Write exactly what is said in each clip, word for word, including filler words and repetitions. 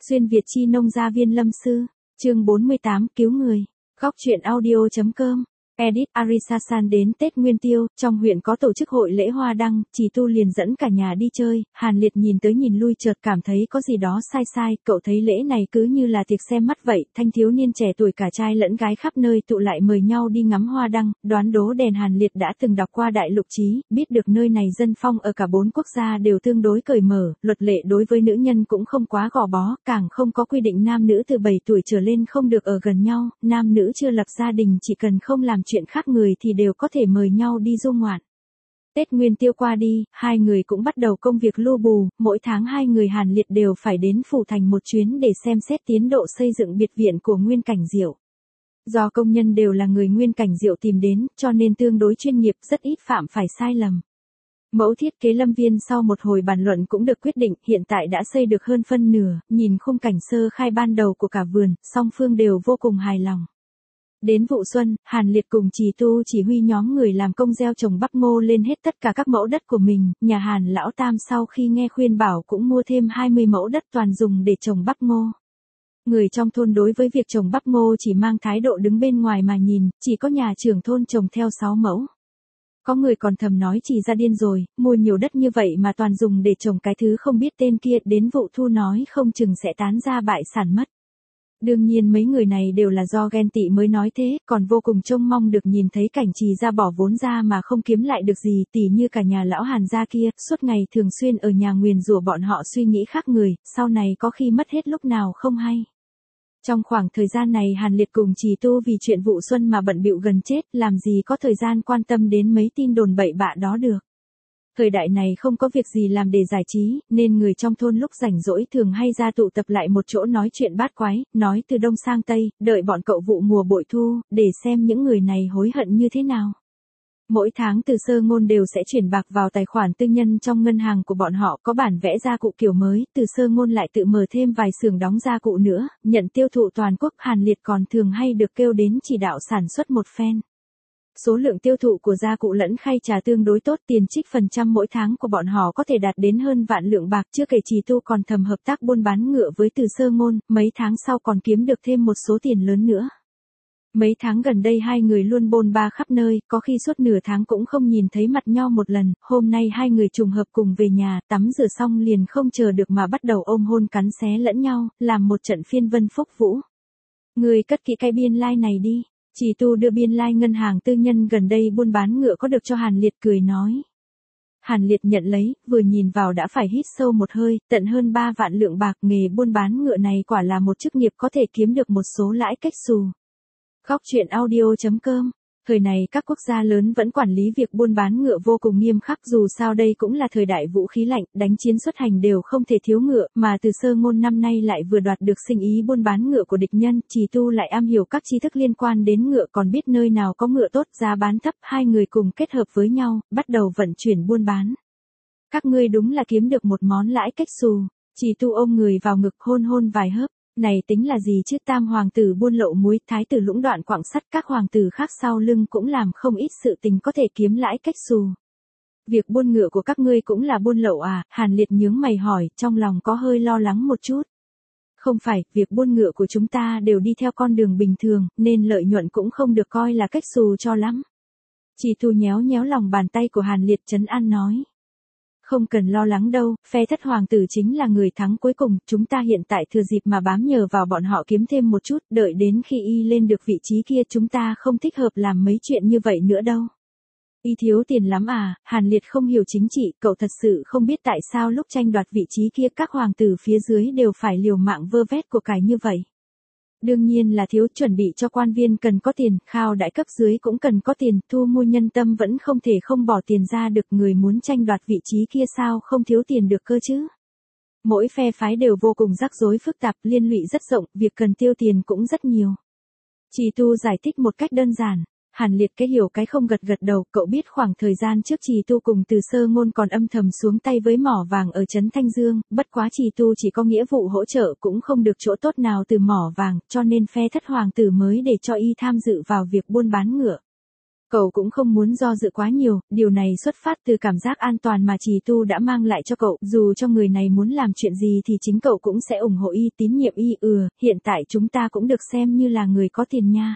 Xuyên Việt chi nông gia viên lâm sư, chương bốn mươi tám cứu người, góc truyện audio.com. Edit Arisasan đến Tết Nguyên Tiêu, trong huyện có tổ chức hội lễ hoa đăng, Trì Tu liền dẫn cả nhà đi chơi, Hàn Liệt nhìn tới nhìn lui chợt cảm thấy có gì đó sai sai, cậu thấy lễ này cứ như là tiệc xem mắt vậy, thanh thiếu niên trẻ tuổi cả trai lẫn gái khắp nơi tụ lại mời nhau đi ngắm hoa đăng, đoán đố đèn. Hàn Liệt đã từng đọc qua Đại Lục Chí, biết được nơi này dân phong ở cả bốn quốc gia đều tương đối cởi mở, luật lệ đối với nữ nhân cũng không quá gò bó, càng không có quy định nam nữ từ bảy tuổi trở lên không được ở gần nhau, nam nữ chưa lập gia đình chỉ cần không làm chuyện khác người thì đều có thể mời nhau đi du ngoạn. Tết Nguyên Tiêu qua đi, hai người cũng bắt đầu công việc lu bù, mỗi tháng hai người Hàn Liệt đều phải đến Phủ Thành một chuyến để xem xét tiến độ xây dựng biệt viện của Nguyên Cảnh Diệu. Do công nhân đều là người Nguyên Cảnh Diệu tìm đến, cho nên tương đối chuyên nghiệp, rất ít phạm phải sai lầm. Mẫu thiết kế lâm viên sau một hồi bàn luận cũng được quyết định, hiện tại đã xây được hơn phân nửa, nhìn khung cảnh sơ khai ban đầu của cả vườn, song phương đều vô cùng hài lòng. Đến vụ xuân, Hàn Liệt cùng Trì Tu chỉ huy nhóm người làm công gieo trồng bắp ngô lên hết tất cả các mẫu đất của mình, nhà Hàn Lão Tam sau khi nghe khuyên bảo cũng mua thêm hai mươi mẫu đất toàn dùng để trồng bắp ngô. Người trong thôn đối với việc trồng bắp ngô chỉ mang thái độ đứng bên ngoài mà nhìn, chỉ có nhà trưởng thôn trồng theo sáu mẫu. Có người còn thầm nói Trì ra điên rồi, mua nhiều đất như vậy mà toàn dùng để trồng cái thứ không biết tên kia, đến vụ thu nói không chừng sẽ tán ra bại sản mất. Đương nhiên mấy người này đều là do ghen tị mới nói thế, còn vô cùng trông mong được nhìn thấy cảnh Trì ra bỏ vốn ra mà không kiếm lại được gì, tỉ như cả nhà lão Hàn gia kia, suốt ngày thường xuyên ở nhà nguyền rủa bọn họ suy nghĩ khác người, sau này có khi mất hết lúc nào không hay. Trong khoảng thời gian này Hàn Liệt cùng Trì Tu vì chuyện vụ xuân mà bận bịu gần chết, làm gì có thời gian quan tâm đến mấy tin đồn bậy bạ đó được. Thời đại này không có việc gì làm để giải trí, nên người trong thôn lúc rảnh rỗi thường hay ra tụ tập lại một chỗ nói chuyện bát quái, nói từ đông sang tây, đợi bọn cậu vụ mùa bội thu, để xem những người này hối hận như thế nào. Mỗi tháng Từ Sơ Ngôn đều sẽ chuyển bạc vào tài khoản tư nhân trong ngân hàng của bọn họ, có bản vẽ gia cụ kiểu mới, Từ Sơ Ngôn lại tự mở thêm vài xưởng đóng gia cụ nữa, nhận tiêu thụ toàn quốc. Hàn Liệt còn thường hay được kêu đến chỉ đạo sản xuất một phen. Số lượng tiêu thụ của gia cụ lẫn khay trà tương đối tốt, tiền trích phần trăm mỗi tháng của bọn họ có thể đạt đến hơn vạn lượng bạc, chưa kể Trì Tu còn thầm hợp tác buôn bán ngựa với Từ Sơ Ngôn, mấy tháng sau còn kiếm được thêm một số tiền lớn nữa. Mấy tháng gần đây hai người luôn bôn ba khắp nơi, có khi suốt nửa tháng cũng không nhìn thấy mặt nhau một lần, hôm nay hai người trùng hợp cùng về nhà, tắm rửa xong liền không chờ được mà bắt đầu ôm hôn cắn xé lẫn nhau, làm một trận phiên vân phúc vũ. Người cất kỹ cái biên lai like này đi. Trì Tu đưa biên lai like ngân hàng tư nhân gần đây buôn bán ngựa có được cho Hàn Liệt, cười nói. Hàn Liệt nhận lấy, vừa nhìn vào đã phải hít sâu một hơi, tận hơn ba vạn lượng bạc, nghề buôn bán ngựa này quả là một chức nghiệp có thể kiếm được một số lãi cách xù. Góc truyện audio.com. Thời này các quốc gia lớn vẫn quản lý việc buôn bán ngựa vô cùng nghiêm khắc, dù sao đây cũng là thời đại vũ khí lạnh, đánh chiến xuất hành đều không thể thiếu ngựa, mà Từ Sơ Ngôn năm nay lại vừa đoạt được sinh ý buôn bán ngựa của địch nhân, Trì Tu lại am hiểu các tri thức liên quan đến ngựa, còn biết nơi nào có ngựa tốt, giá bán thấp, hai người cùng kết hợp với nhau, bắt đầu vận chuyển buôn bán. Các ngươi đúng là kiếm được một món lãi cách xù. Trì Tu ôm người vào ngực hôn hôn vài hớp. Này tính là gì chứ, tam hoàng tử buôn lậu muối, thái tử lũng đoạn quặng sắt, các hoàng tử khác sau lưng cũng làm không ít sự tình có thể kiếm lãi cách xù. Việc buôn ngựa của các ngươi cũng là buôn lậu à? Hàn Liệt nhướng mày hỏi, trong lòng có hơi lo lắng một chút. Không phải, việc buôn ngựa của chúng ta đều đi theo con đường bình thường, nên lợi nhuận cũng không được coi là cách xù cho lắm. Trì Tu nhéo nhéo lòng bàn tay của Hàn Liệt trấn an nói. Không cần lo lắng đâu, phe thất hoàng tử chính là người thắng cuối cùng, chúng ta hiện tại thừa dịp mà bám nhờ vào bọn họ kiếm thêm một chút, đợi đến khi y lên được vị trí kia chúng ta không thích hợp làm mấy chuyện như vậy nữa đâu. Y thiếu tiền lắm à? Hàn Liệt không hiểu chính trị, cậu thật sự không biết tại sao lúc tranh đoạt vị trí kia các hoàng tử phía dưới đều phải liều mạng vơ vét của cải như vậy. Đương nhiên là thiếu, chuẩn bị cho quan viên cần có tiền, khao đại cấp dưới cũng cần có tiền, thu mua nhân tâm vẫn không thể không bỏ tiền ra được, người muốn tranh đoạt vị trí kia sao không thiếu tiền được cơ chứ. Mỗi phe phái đều vô cùng rắc rối phức tạp, liên lụy rất rộng, việc cần tiêu tiền cũng rất nhiều. Trì Tu giải thích một cách đơn giản. Hàn Liệt cái hiểu cái không gật gật đầu, cậu biết khoảng thời gian trước Trì Tu cùng Từ Sơ Ngôn còn âm thầm xuống tay với mỏ vàng ở trấn Thanh Dương, bất quá Trì Tu chỉ có nghĩa vụ hỗ trợ cũng không được chỗ tốt nào từ mỏ vàng, cho nên phe thất hoàng tử mới để cho y tham dự vào việc buôn bán ngựa. Cậu cũng không muốn do dự quá nhiều, điều này xuất phát từ cảm giác an toàn mà Trì Tu đã mang lại cho cậu, dù cho người này muốn làm chuyện gì thì chính cậu cũng sẽ ủng hộ y, tín nhiệm y. Ừ, hiện tại chúng ta cũng được xem như là người có tiền nha.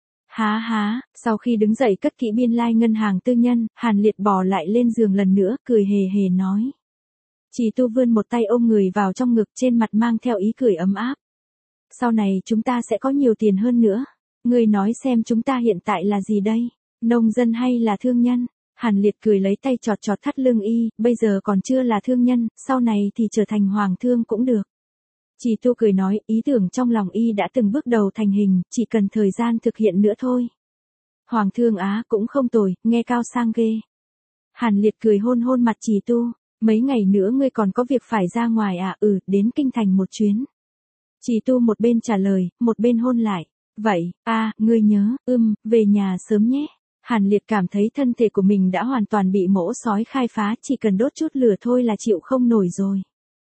Há há, sau khi đứng dậy cất kỹ biên lai like ngân hàng tư nhân, Hàn Liệt bò lại lên giường lần nữa, cười hề hề nói. Trì Tu vươn một tay ôm người vào trong ngực, trên mặt mang theo ý cười ấm áp. Sau này chúng ta sẽ có nhiều tiền hơn nữa. Ngươi nói xem chúng ta hiện tại là gì đây? Nông dân hay là thương nhân? Hàn Liệt cười lấy tay chọt chọt thắt lưng y, bây giờ còn chưa là thương nhân, sau này thì trở thành hoàng thương cũng được. Trì Tu cười nói, ý tưởng trong lòng y đã từng bước đầu thành hình, chỉ cần thời gian thực hiện nữa thôi. Hoàng thương á, cũng không tồi, nghe cao sang ghê. Hàn Liệt cười hôn hôn mặt Trì Tu, mấy ngày nữa ngươi còn có việc phải ra ngoài à? Ừ, đến kinh thành một chuyến. Trì Tu một bên trả lời, một bên hôn lại. Vậy, a, à, ngươi nhớ, ưm, về nhà sớm nhé. Hàn Liệt cảm thấy thân thể của mình đã hoàn toàn bị mỗ sói khai phá, chỉ cần đốt chút lửa thôi là chịu không nổi rồi.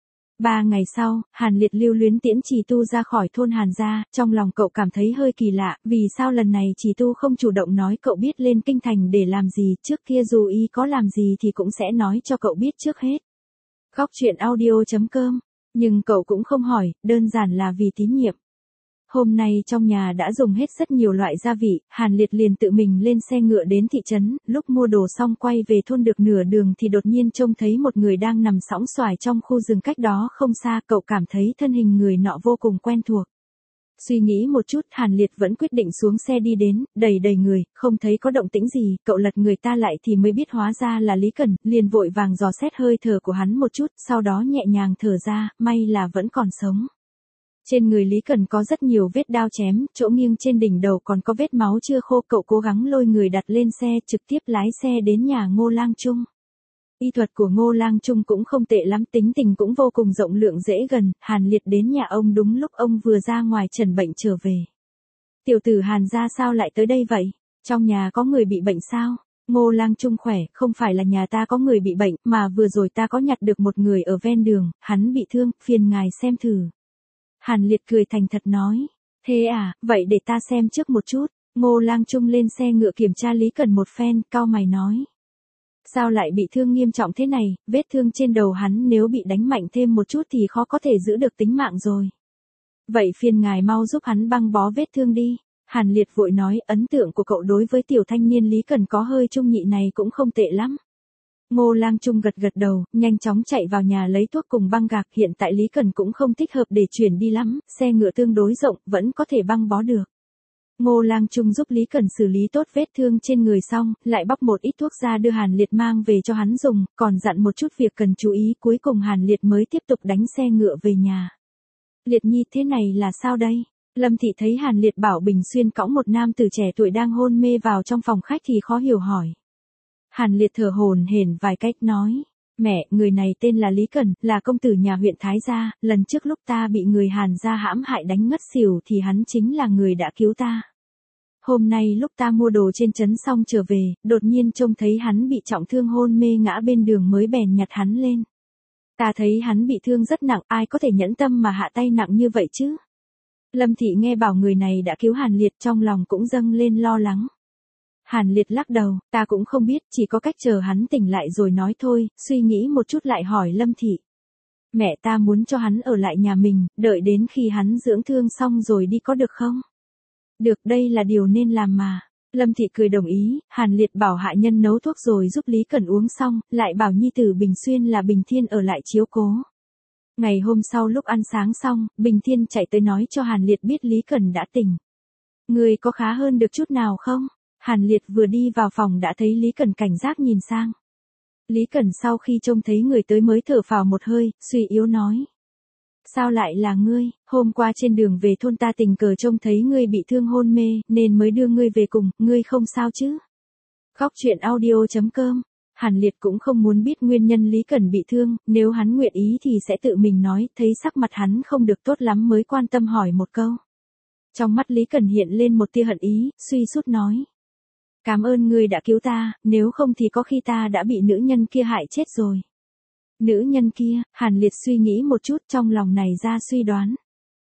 Ba ngày sau, Hàn Liệt lưu luyến tiễn Trì Tu ra khỏi thôn Hàn gia, trong lòng cậu cảm thấy hơi kỳ lạ, vì sao lần này Trì Tu không chủ động nói cậu biết lên kinh thành để làm gì, trước kia dù y có làm gì thì cũng sẽ nói cho cậu biết trước hết. Góc truyện audio chấm com, nhưng cậu cũng không hỏi, đơn giản là vì tín nhiệm. Hôm nay trong nhà đã dùng hết rất nhiều loại gia vị, Hàn Liệt liền tự mình lên xe ngựa đến thị trấn, lúc mua đồ xong quay về thôn được nửa đường thì đột nhiên trông thấy một người đang nằm sõng soài trong khu rừng cách đó không xa, cậu cảm thấy thân hình người nọ vô cùng quen thuộc. Suy nghĩ một chút, Hàn Liệt vẫn quyết định xuống xe đi đến, đầy đầy người, không thấy có động tĩnh gì, cậu lật người ta lại thì mới biết hóa ra là Lý Cẩn, liền vội vàng dò xét hơi thở của hắn một chút, sau đó nhẹ nhàng thở ra, may là vẫn còn sống. Trên người Lý Cẩn có rất nhiều vết đao chém, chỗ nghiêng trên đỉnh đầu còn có vết máu chưa khô, cậu cố gắng lôi người đặt lên xe, trực tiếp lái xe đến nhà Ngô Lang Trung. Y thuật của Ngô Lang Trung cũng không tệ lắm, tính tình cũng vô cùng rộng lượng dễ gần, Hàn Liệt đến nhà ông đúng lúc ông vừa ra ngoài trần bệnh trở về. Tiểu tử Hàn gia sao lại tới đây vậy? Trong nhà có người bị bệnh sao? Ngô Lang Trung khỏe, không phải là nhà ta có người bị bệnh, mà vừa rồi ta có nhặt được một người ở ven đường, hắn bị thương, phiền ngài xem thử. Hàn Liệt cười thành thật nói, thế à, vậy để ta xem trước một chút. Ngô Lang Trung lên xe ngựa kiểm tra Lý Cẩn một phen, cau mày nói. Sao lại bị thương nghiêm trọng thế này, vết thương trên đầu hắn nếu bị đánh mạnh thêm một chút thì khó có thể giữ được tính mạng rồi. Vậy phiền ngài mau giúp hắn băng bó vết thương đi. Hàn Liệt vội nói, ấn tượng của cậu đối với tiểu thanh niên Lý Cẩn có hơi trung nhị này cũng không tệ lắm. Ngô Lang Trung gật gật đầu, nhanh chóng chạy vào nhà lấy thuốc cùng băng gạc, hiện tại Lý Cẩn cũng không thích hợp để chuyển đi lắm, xe ngựa tương đối rộng, vẫn có thể băng bó được. Ngô Lang Trung giúp Lý Cẩn xử lý tốt vết thương trên người xong, lại bóc một ít thuốc ra đưa Hàn Liệt mang về cho hắn dùng, còn dặn một chút việc cần chú ý, cuối cùng Hàn Liệt mới tiếp tục đánh xe ngựa về nhà. Liệt nhi, thế này là sao đây? Lâm Thị thấy Hàn Liệt bảo Bình Xuyên cõng một nam tử trẻ tuổi đang hôn mê vào trong phòng khách thì khó hiểu hỏi. Hàn Liệt thở hổn hển vài cách nói, mẹ, người này tên là Lý Cẩn, là công tử nhà huyện Thái Gia, lần trước lúc ta bị người Hàn gia hãm hại đánh ngất xỉu thì hắn chính là người đã cứu ta. Hôm nay lúc ta mua đồ trên trấn xong trở về, đột nhiên trông thấy hắn bị trọng thương hôn mê ngã bên đường mới bèn nhặt hắn lên. Ta thấy hắn bị thương rất nặng, ai có thể nhẫn tâm mà hạ tay nặng như vậy chứ? Lâm Thị nghe bảo người này đã cứu Hàn Liệt, trong lòng cũng dâng lên lo lắng. Hàn Liệt lắc đầu, ta cũng không biết, chỉ có cách chờ hắn tỉnh lại rồi nói thôi, suy nghĩ một chút lại hỏi Lâm Thị. Mẹ, ta muốn cho hắn ở lại nhà mình, đợi đến khi hắn dưỡng thương xong rồi đi có được không? Được, đây là điều nên làm mà. Lâm Thị cười đồng ý, Hàn Liệt bảo hạ nhân nấu thuốc rồi giúp Lý Cẩn uống xong, lại bảo nhi tử Bình Xuyên là Bình Thiên ở lại chiếu cố. Ngày hôm sau lúc ăn sáng xong, Bình Thiên chạy tới nói cho Hàn Liệt biết Lý Cẩn đã tỉnh. Người có khá hơn được chút nào không? Hàn Liệt vừa đi vào phòng đã thấy Lý Cẩn cảnh giác nhìn sang. Lý Cẩn sau khi trông thấy người tới mới thở phào một hơi, suy yếu nói. Sao lại là ngươi, hôm qua trên đường về thôn ta tình cờ trông thấy ngươi bị thương hôn mê, nên mới đưa ngươi về cùng, ngươi không sao chứ? Góc truyện audio chấm com, Hàn Liệt cũng không muốn biết nguyên nhân Lý Cẩn bị thương, nếu hắn nguyện ý thì sẽ tự mình nói, thấy sắc mặt hắn không được tốt lắm mới quan tâm hỏi một câu. Trong mắt Lý Cẩn hiện lên một tia hận ý, suy sút nói. Cảm ơn ngươi đã cứu ta, nếu không thì có khi ta đã bị nữ nhân kia hại chết rồi. Nữ nhân kia, Hàn Liệt suy nghĩ một chút trong lòng này ra suy đoán.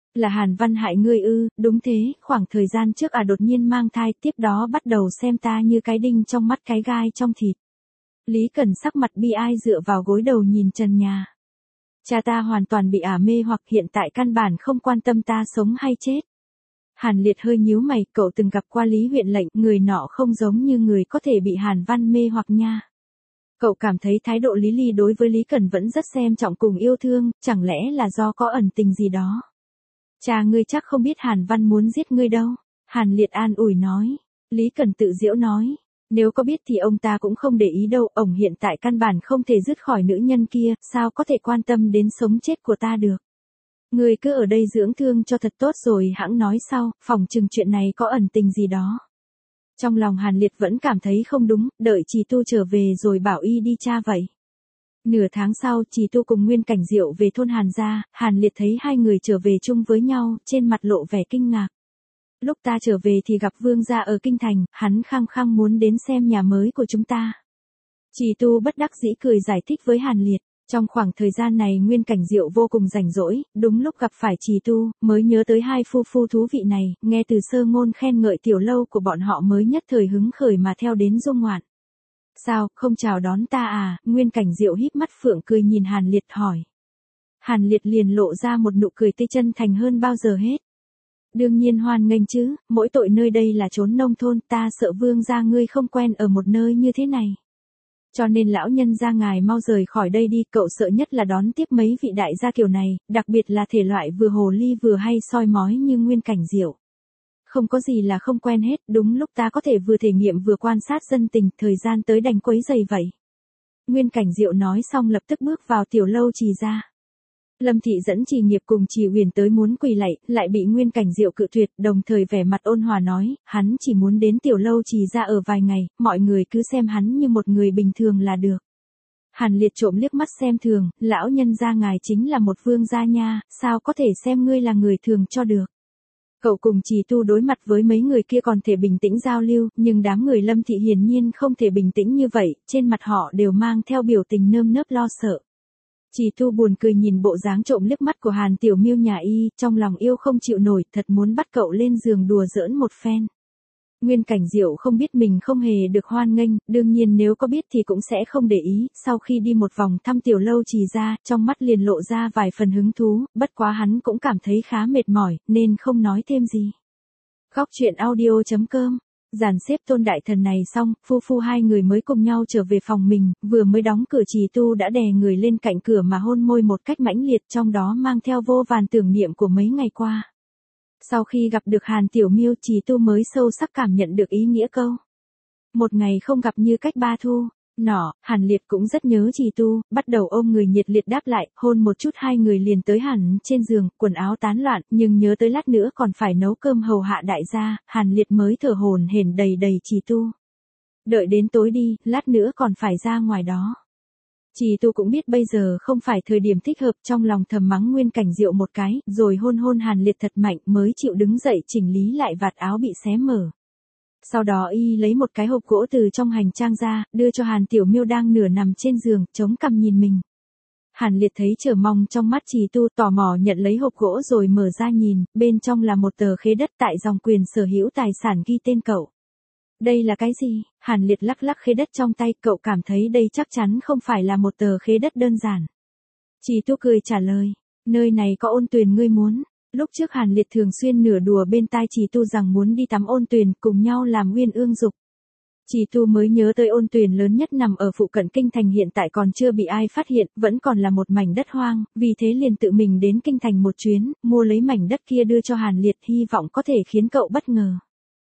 Là Hàn Văn hại ngươi ư? Đúng thế, khoảng thời gian trước à đột nhiên mang thai, tiếp đó bắt đầu xem ta như cái đinh trong mắt cái gai trong thịt. Lý Cần sắc mặt bi ai dựa vào gối đầu nhìn trần nhà. Cha ta hoàn toàn bị ả mê hoặc hiện tại căn bản không quan tâm ta sống hay chết. Hàn Liệt hơi nhíu mày, cậu từng gặp qua Lý huyện lệnh, người nọ không giống như người có thể bị Hàn Văn mê hoặc nha. Cậu cảm thấy thái độ Lý Ly đối với Lý Cần vẫn rất xem trọng cùng yêu thương, chẳng lẽ là do có ẩn tình gì đó. Cha ngươi chắc không biết Hàn Văn muốn giết ngươi đâu. Hàn Liệt an ủi nói. Lý Cần tự giễu nói. Nếu có biết thì ông ta cũng không để ý đâu, ổng hiện tại căn bản không thể dứt khỏi nữ nhân kia, sao có thể quan tâm đến sống chết của ta được. Ngươi cứ ở đây dưỡng thương cho thật tốt rồi hãng nói sau, phòng chừng chuyện này có ẩn tình gì đó. Trong lòng Hàn Liệt vẫn cảm thấy không đúng, đợi Trì Tu trở về rồi bảo y đi tra vậy. Nửa tháng sau, Trì Tu cùng Nguyên Cảnh Diệu về thôn Hàn gia, Hàn Liệt thấy hai người trở về chung với nhau, trên mặt lộ vẻ kinh ngạc. Lúc ta trở về thì gặp Vương gia ở kinh thành, hắn khăng khăng muốn đến xem nhà mới của chúng ta. Trì Tu bất đắc dĩ cười giải thích với Hàn Liệt. Trong khoảng thời gian này Nguyên Cảnh Diệu vô cùng rảnh rỗi, đúng lúc gặp phải Trì Tu, mới nhớ tới hai phu phu thú vị này, nghe từ Sơ Ngôn khen ngợi tiểu lâu của bọn họ mới nhất thời hứng khởi mà theo đến dung ngoạn. Sao, không chào đón ta à? Nguyên Cảnh Diệu híp mắt phượng cười nhìn Hàn Liệt hỏi. Hàn Liệt liền lộ ra một nụ cười tươi chân thành hơn bao giờ hết. Đương nhiên hoan nghênh chứ, mỗi tội nơi đây là chốn nông thôn, ta sợ Vương gia ngươi không quen ở một nơi như thế này. Cho nên lão nhân gia ngài mau rời khỏi đây đi, cậu sợ nhất là đón tiếp mấy vị đại gia kiểu này, đặc biệt là thể loại vừa hồ ly vừa hay soi mói như Nguyên Cảnh Diệu. Không có gì là không quen hết, đúng lúc ta có thể vừa thể nghiệm vừa quan sát dân tình, thời gian tới đành quấy giày vậy. Nguyên Cảnh Diệu nói xong lập tức bước vào tiểu lâu Trì gia. Lâm Thị dẫn Trì Nghiệp cùng Trì Huyền tới muốn quỳ lạy, lại bị Nguyên Cảnh Diệu cự tuyệt, đồng thời vẻ mặt ôn hòa nói, hắn chỉ muốn đến tiểu lâu Trì gia ở vài ngày, mọi người cứ xem hắn như một người bình thường là được. Hàn Liệt trộm liếc mắt xem thường, lão nhân gia ngài chính là một vương gia nha, sao có thể xem ngươi là người thường cho được. Cậu cùng Trì Tu đối mặt với mấy người kia còn thể bình tĩnh giao lưu, nhưng đám người Lâm Thị hiển nhiên không thể bình tĩnh như vậy, trên mặt họ đều mang theo biểu tình nơm nớp lo sợ. Trì Tu buồn cười nhìn bộ dáng trộm liếc mắt của Hàn Tiểu Miêu nhà y, trong lòng yêu không chịu nổi, thật muốn bắt cậu lên giường đùa giỡn một phen. Nguyên Cảnh Diệu không biết mình không hề được hoan nghênh, đương nhiên nếu có biết thì cũng sẽ không để ý, sau khi đi một vòng thăm tiểu lâu Trì gia, trong mắt liền lộ ra vài phần hứng thú, bất quá hắn cũng cảm thấy khá mệt mỏi, nên không nói thêm gì. Góc truyện audio chấm com. Dàn xếp Tôn Đại Thần này xong, phu phu hai người mới cùng nhau trở về phòng mình, vừa mới đóng cửa Trì Tu đã đè người lên cạnh cửa mà hôn môi một cách mãnh liệt, trong đó mang theo vô vàn tưởng niệm của mấy ngày qua. Sau khi gặp được Hàn Tiểu Miêu, Trì Tu mới sâu sắc cảm nhận được ý nghĩa câu. Một ngày không gặp như cách ba thu. Nọ, Hàn Liệt cũng rất nhớ Trì Tu, bắt đầu ôm người nhiệt liệt đáp lại, hôn một chút hai người liền tới hẳn trên giường, quần áo tán loạn, nhưng nhớ tới lát nữa còn phải nấu cơm hầu hạ đại gia, Hàn Liệt mới thở hổn hển đầy đầy Trì Tu. Đợi đến tối đi, lát nữa còn phải ra ngoài đó. Trì Tu cũng biết bây giờ không phải thời điểm thích hợp, trong lòng thầm mắng Nguyên Cảnh Diệu một cái, rồi hôn hôn Hàn Liệt thật mạnh mới chịu đứng dậy chỉnh lý lại vạt áo bị xé mở. Sau đó y lấy một cái hộp gỗ từ trong hành trang ra, đưa cho Hàn Tiểu Miêu đang nửa nằm trên giường, chống cằm nhìn mình. Hàn Liệt thấy chờ mong trong mắt Trì Tu, tò mò nhận lấy hộp gỗ rồi mở ra nhìn, bên trong là một tờ khế đất tại dòng quyền sở hữu tài sản ghi tên cậu. Đây là cái gì? Hàn Liệt lắc lắc khế đất trong tay, cậu cảm thấy đây chắc chắn không phải là một tờ khế đất đơn giản. Trì Tu cười trả lời, nơi này có Ôn Tuyền ngươi muốn. Lúc trước Hàn Liệt thường xuyên nửa đùa bên tai Trì Tu rằng muốn đi tắm Ôn Tuyền, cùng nhau làm uyên ương dục. Trì Tu mới nhớ tới Ôn Tuyền lớn nhất nằm ở phụ cận kinh thành, hiện tại còn chưa bị ai phát hiện, vẫn còn là một mảnh đất hoang, vì thế liền tự mình đến kinh thành một chuyến, mua lấy mảnh đất kia đưa cho Hàn Liệt, hy vọng có thể khiến cậu bất ngờ.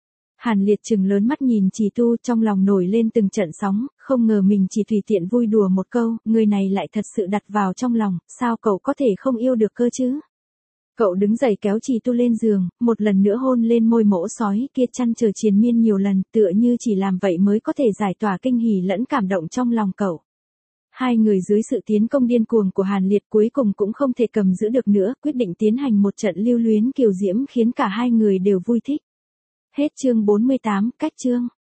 Hàn Liệt trừng lớn mắt nhìn Trì Tu, trong lòng nổi lên từng trận sóng, không ngờ mình chỉ tùy tiện vui đùa một câu, người này lại thật sự đặt vào trong lòng, sao cậu có thể không yêu được cơ chứ? Cậu đứng dậy kéo Trì Tu lên giường, một lần nữa hôn lên môi mỗ sói kia, chăn trở triền miên nhiều lần, tựa như chỉ làm vậy mới có thể giải tỏa kinh hỉ lẫn cảm động trong lòng cậu. Hai người dưới sự tiến công điên cuồng của Hàn Liệt cuối cùng cũng không thể cầm giữ được nữa, quyết định tiến hành một trận lưu luyến kiều diễm khiến cả hai người đều vui thích. Hết chương bốn mươi tám, cách chương.